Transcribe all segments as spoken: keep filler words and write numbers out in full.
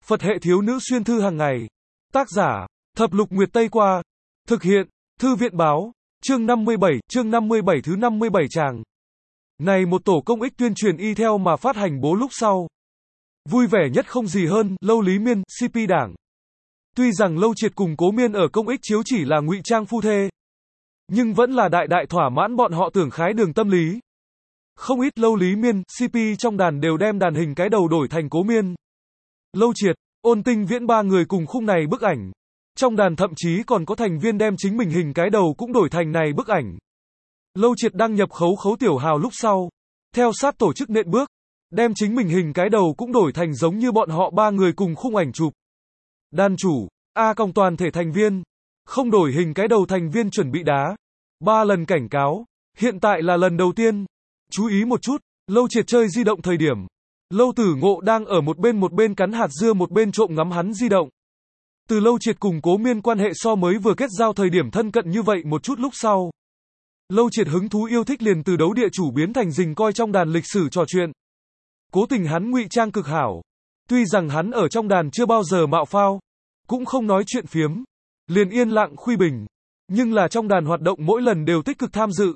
Phật hệ thiếu nữ xuyên thư hàng ngày. Tác giả, Thập Lục Nguyệt Tây Qua. Thực hiện, Thư viện Báo. Chương năm mươi bảy, chương năm mươi bảy thứ năm mươi bảy tràng. Này một tổ công ích tuyên truyền y theo mà phát hành bố lúc sau. Vui vẻ nhất không gì hơn, Lâu Lý Miên, xê pê đảng. Tuy rằng Lâu Triệt cùng Cố Miên ở công ích chiếu chỉ là ngụy trang phu thê, nhưng vẫn là đại đại thỏa mãn bọn họ tưởng khái đường tâm lý. Không ít Lâu Lý Miên, xê pê trong đàn đều đem đàn hình cái đầu đổi thành Cố Miên, Lâu Triệt, Ôn Tinh Viễn ba người cùng khung này bức ảnh. Trong đàn thậm chí còn có thành viên đem chính mình hình cái đầu cũng đổi thành này bức ảnh. Lâu Triệt đăng nhập khấu khấu tiểu hào lúc sau, theo sát tổ chức nện bước, đem chính mình hình cái đầu cũng đổi thành giống như bọn họ ba người cùng khung ảnh chụp. Đàn chủ, A Còng toàn thể thành viên, không đổi hình cái đầu thành viên chuẩn bị đá. Ba lần cảnh cáo, hiện tại là lần đầu tiên. Chú ý một chút, Lâu Triệt chơi di động thời điểm, Lâu Tử Ngộ đang ở một bên một bên cắn hạt dưa một bên trộm ngắm hắn di động. Từ Lâu Triệt cùng Cố Miên quan hệ so mới vừa kết giao thời điểm thân cận như vậy một chút lúc sau, Lâu Triệt hứng thú yêu thích liền từ đấu địa chủ biến thành rình coi trong đàn lịch sử trò chuyện. Cố tình hắn ngụy trang cực hảo. Tuy rằng hắn ở trong đàn chưa bao giờ mạo phao, cũng không nói chuyện phiếm, liền yên lặng khuy bình, nhưng là trong đàn hoạt động mỗi lần đều tích cực tham dự.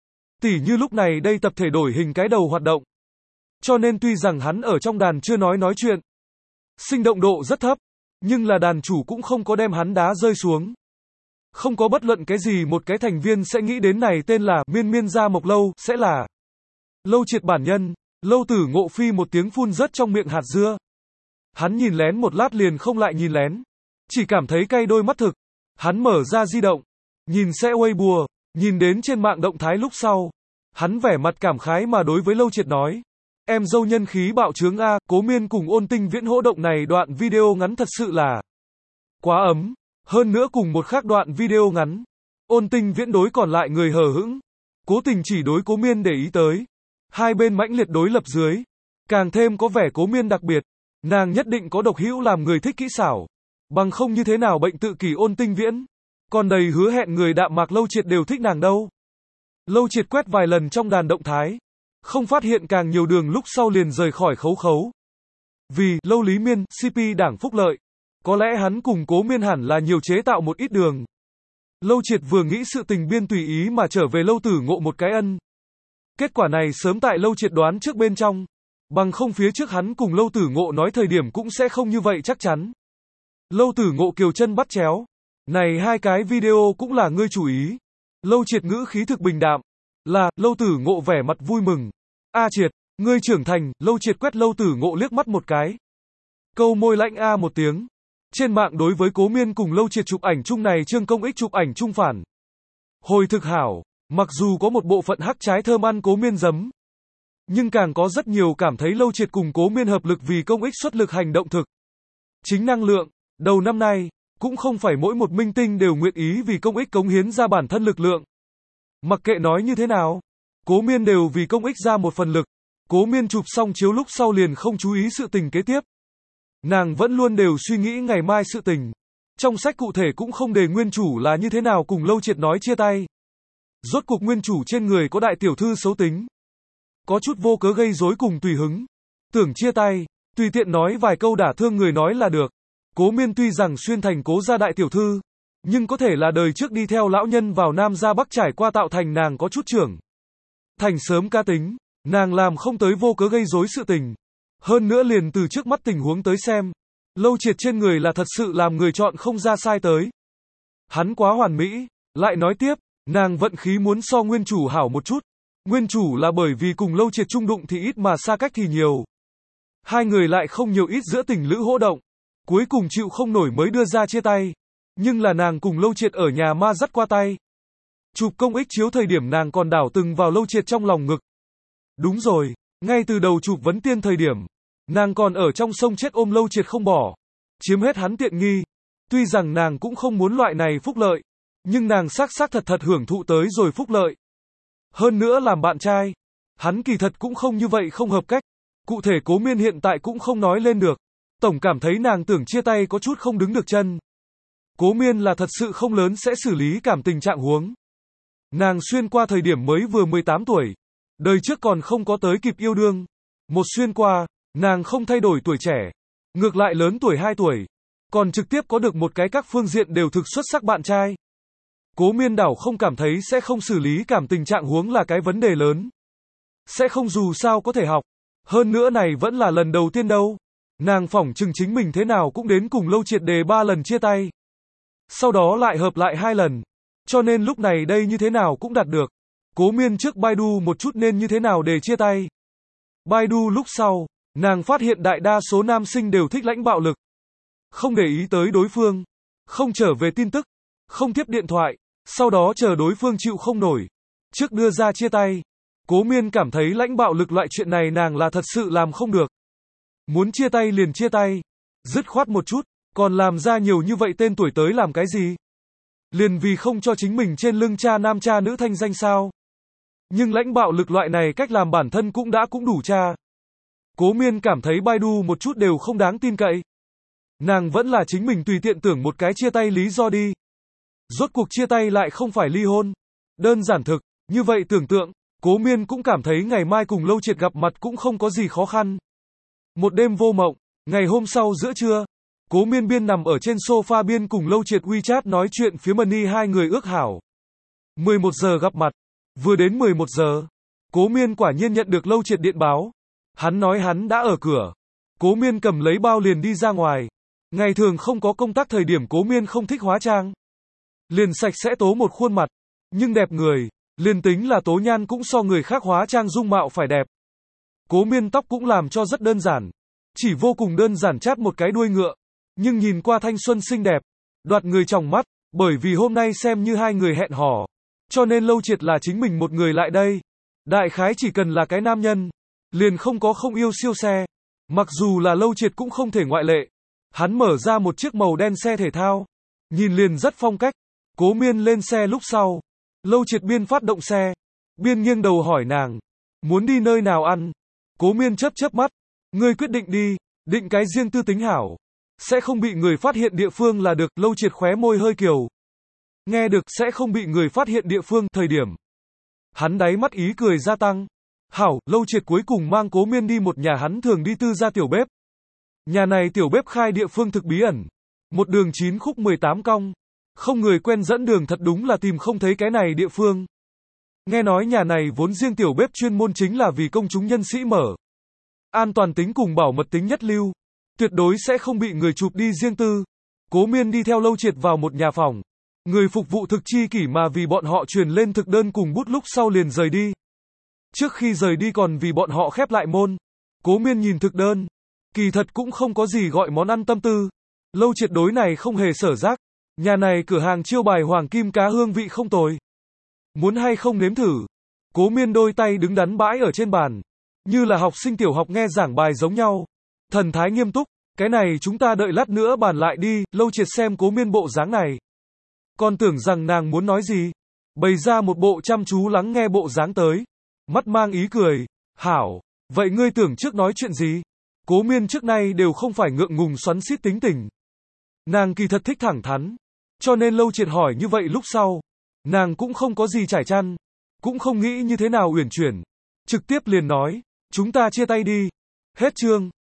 Tỉ như lúc này đây tập thể đổi hình cái đầu hoạt động. Cho nên tuy rằng hắn ở trong đàn chưa nói nói chuyện, sinh động độ rất thấp, nhưng là đàn chủ cũng không có đem hắn đá rơi xuống. Không có bất luận cái gì một cái thành viên sẽ nghĩ đến này tên là Miên Miên Gia Mộc Lâu, sẽ là Lâu Triệt bản nhân. Lâu Tử Ngộ phi một tiếng phun rớt trong miệng hạt dưa. Hắn nhìn lén một lát liền không lại nhìn lén, chỉ cảm thấy cay đôi mắt thực. Hắn mở ra di động, nhìn xe Weibo, nhìn đến trên mạng động thái lúc sau, hắn vẻ mặt cảm khái mà đối với Lâu Triệt nói: em dâu nhân khí bạo trướng a, Cố Miên cùng Ôn Tinh Viễn hỗ động này đoạn video ngắn thật sự là quá ấm. Hơn nữa cùng một khác đoạn video ngắn, Ôn Tinh Viễn đối còn lại người hờ hững, cố tình chỉ đối Cố Miên để ý tới. Hai bên mãnh liệt đối lập dưới, càng thêm có vẻ Cố Miên đặc biệt. Nàng nhất định có độc hữu làm người thích kỹ xảo, bằng không như thế nào bệnh tự kỷ Ôn Tinh Viễn, còn đầy hứa hẹn người đạm mạc Lâu Triệt đều thích nàng đâu. Lâu Triệt quét vài lần trong đàn động thái, không phát hiện càng nhiều đường lúc sau liền rời khỏi khấu khấu. Vì Lâu Lý Miên, xê pê đảng phúc lợi, có lẽ hắn cùng Cố Miên hẳn là nhiều chế tạo một ít đường. Lâu Triệt vừa nghĩ sự tình biên tùy ý mà trở về Lâu Tử Ngộ một cái ân. Kết quả này sớm tại Lâu Triệt đoán trước bên trong, bằng không phía trước hắn cùng Lâu Tử Ngộ nói thời điểm cũng sẽ không như vậy chắc chắn. Lâu Tử Ngộ kiều chân bắt chéo, này hai cái video cũng là ngươi chủ ý. Lâu Triệt ngữ khí thực bình đạm, là. Lâu Tử Ngộ vẻ mặt vui mừng. A Triệt, ngươi trưởng thành. Lâu Triệt quét Lâu Tử Ngộ liếc mắt một cái, câu môi lạnh a một tiếng. Trên mạng đối với Cố Miên cùng Lâu Triệt chụp ảnh chung này trương công ích chụp ảnh chung phản hồi thực hảo. Mặc dù có một bộ phận hắc trái thơm ăn Cố Miên giấm, nhưng càng có rất nhiều cảm thấy Lâu Triệt cùng Cố Miên hợp lực vì công ích xuất lực hành động thực. Chính năng lượng, đầu năm nay, cũng không phải mỗi một minh tinh đều nguyện ý vì công ích cống hiến ra bản thân lực lượng. Mặc kệ nói như thế nào, Cố Miên đều vì công ích ra một phần lực. Cố Miên chụp xong chiếu lúc sau liền không chú ý sự tình kế tiếp. Nàng vẫn luôn đều suy nghĩ ngày mai sự tình. Trong sách cụ thể cũng không đề nguyên chủ là như thế nào cùng Lâu Triệt nói chia tay. Rốt cuộc nguyên chủ trên người có đại tiểu thư xấu tính, có chút vô cớ gây rối cùng tùy hứng. Tưởng chia tay, tùy tiện nói vài câu đả thương người nói là được. Cố Miên tuy rằng xuyên thành Cố gia đại tiểu thư, nhưng có thể là đời trước đi theo lão nhân vào Nam ra Bắc trải qua tạo thành nàng có chút trưởng thành sớm cá tính, nàng làm không tới vô cớ gây rối sự tình. Hơn nữa liền từ trước mắt tình huống tới xem, Lâu Triệt trên người là thật sự làm người chọn không ra sai tới. Hắn quá hoàn mỹ. Lại nói tiếp, nàng vận khí muốn so nguyên chủ hảo một chút. Nguyên chủ là bởi vì cùng Lâu Triệt chung đụng thì ít mà xa cách thì nhiều. Hai người lại không nhiều ít giữa tình lữ hỗ động, cuối cùng chịu không nổi mới đưa ra chia tay. Nhưng là nàng cùng Lâu Triệt ở nhà ma dắt qua tay. Chụp công ích chiếu thời điểm nàng còn đảo từng vào Lâu Triệt trong lòng ngực. Đúng rồi, ngay từ đầu chụp vấn tiên thời điểm, nàng còn ở trong sông chết ôm Lâu Triệt không bỏ, chiếm hết hắn tiện nghi. Tuy rằng nàng cũng không muốn loại này phúc lợi, nhưng nàng xác xác thật thật hưởng thụ tới rồi phúc lợi. Hơn nữa làm bạn trai, hắn kỳ thật cũng không như vậy không hợp cách. Cụ thể Cố Miên hiện tại cũng không nói lên được. Tổng cảm thấy nàng tưởng chia tay có chút không đứng được chân. Cố Miên là thật sự không lớn sẽ xử lý cảm tình trạng huống. Nàng xuyên qua thời điểm mới vừa mười tám tuổi, đời trước còn không có tới kịp yêu đương. Một xuyên qua, nàng không thay đổi tuổi trẻ, Ngược lại lớn tuổi hai tuổi, còn trực tiếp có được một cái các phương diện đều thực xuất sắc bạn trai. Cố Miên đảo không cảm thấy sẽ không xử lý cảm tình trạng huống là cái vấn đề lớn. Sẽ không dù sao có thể học. Hơn nữa này vẫn là lần đầu tiên đâu. Nàng phỏng chừng chính mình thế nào cũng đến cùng Lâu Triệt đề ba lần chia tay. Sau đó lại hợp lại hai lần. Cho nên lúc này đây như thế nào cũng đạt được. Cố Miên trước Baidu một chút nên như thế nào để chia tay. Baidu lúc sau, nàng phát hiện đại đa số nam sinh đều thích lãnh bạo lực. Không để ý tới đối phương. Không trở về tin tức. Không tiếp điện thoại. Sau đó chờ đối phương chịu không nổi. Trước đưa ra chia tay. Cố Miên cảm thấy lãnh bạo lực loại chuyện này nàng là thật sự làm không được. Muốn chia tay liền chia tay. Dứt khoát một chút. Còn làm ra nhiều như vậy tên tuổi tới làm cái gì? Liền vì không cho chính mình trên lưng cha nam cha nữ thanh danh sao? Nhưng lãnh bạo lực loại này cách làm bản thân cũng đã cũng đủ cha. Cố Miên cảm thấy Baidu một chút đều không đáng tin cậy. Nàng vẫn là chính mình tùy tiện tưởng một cái chia tay lý do đi. Rốt cuộc chia tay lại không phải ly hôn. Đơn giản thực, như vậy tưởng tượng, Cố Miên cũng cảm thấy ngày mai cùng Lâu Triệt gặp mặt cũng không có gì khó khăn. Một đêm vô mộng, ngày hôm sau giữa trưa, Cố Miên biên nằm ở trên sofa biên cùng Lâu Triệt WeChat nói chuyện phía Money hai người ước hảo. mười một giờ gặp mặt. Vừa đến mười một giờ, Cố Miên quả nhiên nhận được Lâu Triệt điện báo. Hắn nói hắn đã ở cửa. Cố Miên cầm lấy bao liền đi ra ngoài. Ngày thường không có công tác thời điểm Cố Miên không thích hóa trang. Liền sạch sẽ tố một khuôn mặt. Nhưng đẹp người, liền tính là tố nhan cũng so người khác hóa trang dung mạo phải đẹp. Cố Miên tóc cũng làm cho rất đơn giản. Chỉ vô cùng đơn giản chát một cái đuôi ngựa. Nhưng nhìn qua thanh xuân xinh đẹp. Đoạt người trong mắt. Bởi vì hôm nay xem như hai người hẹn hò. Cho nên Lâu Triệt là chính mình một người lại đây. Đại khái chỉ cần là cái nam nhân. Liền không có không yêu siêu xe. Mặc dù là Lâu Triệt cũng không thể ngoại lệ. Hắn mở ra một chiếc màu đen xe thể thao. Nhìn liền rất phong cách. Cố Miên lên xe lúc sau. Lâu Triệt biên phát động xe. Biên nghiêng đầu hỏi nàng. Muốn đi nơi nào ăn? Cố Miên chớp chớp mắt. Ngươi quyết định đi. Định cái riêng tư tính hảo. Sẽ không bị người phát hiện địa phương là được. Lâu Triệt khóe môi hơi kiều. Nghe được sẽ không bị người phát hiện địa phương thời điểm. Hắn đáy mắt ý cười gia tăng. Hảo, Lâu Triệt cuối cùng mang Cố Miên đi một nhà hắn thường đi tư gia tiểu bếp. Nhà này tiểu bếp khai địa phương thực bí ẩn. Một đường chín khúc mười tám cong. Không người quen dẫn đường thật đúng là tìm không thấy cái này địa phương. Nghe nói nhà này vốn riêng tiểu bếp chuyên môn chính là vì công chúng nhân sĩ mở. An toàn tính cùng bảo mật tính nhất lưu. Tuyệt đối sẽ không bị người chụp đi riêng tư. Cố Miên đi theo Lâu Triệt vào một nhà phòng. Người phục vụ thực chi kỷ mà vì bọn họ truyền lên thực đơn cùng bút lúc sau liền rời đi. Trước khi rời đi còn vì bọn họ khép lại môn. Cố Miên nhìn thực đơn. Kỳ thật cũng không có gì gọi món ăn tâm tư. Lâu Triệt đối này không hề sở giác. Nhà này cửa hàng chiêu bài hoàng kim cá hương vị không tồi. Muốn hay không nếm thử. Cố Miên đôi tay đứng đắn bãi ở trên bàn. Như là học sinh tiểu học nghe giảng bài giống nhau. Thần thái nghiêm túc. Cái này chúng ta đợi lát nữa bàn lại đi. Lâu Triệt xem Cố Miên bộ dáng này. Còn tưởng rằng nàng muốn nói gì. Bày ra một bộ chăm chú lắng nghe bộ dáng tới. Mắt mang ý cười. Hảo. Vậy ngươi tưởng trước nói chuyện gì? Cố Miên trước nay đều không phải ngượng ngùng xoắn xít tính tình. Nàng kỳ thật thích thẳng thắn. Cho nên Lâu Triệt hỏi như vậy lúc sau. Nàng cũng không có gì trải chăn. Cũng không nghĩ như thế nào uyển chuyển. Trực tiếp liền nói. Chúng ta chia tay đi. Hết chương.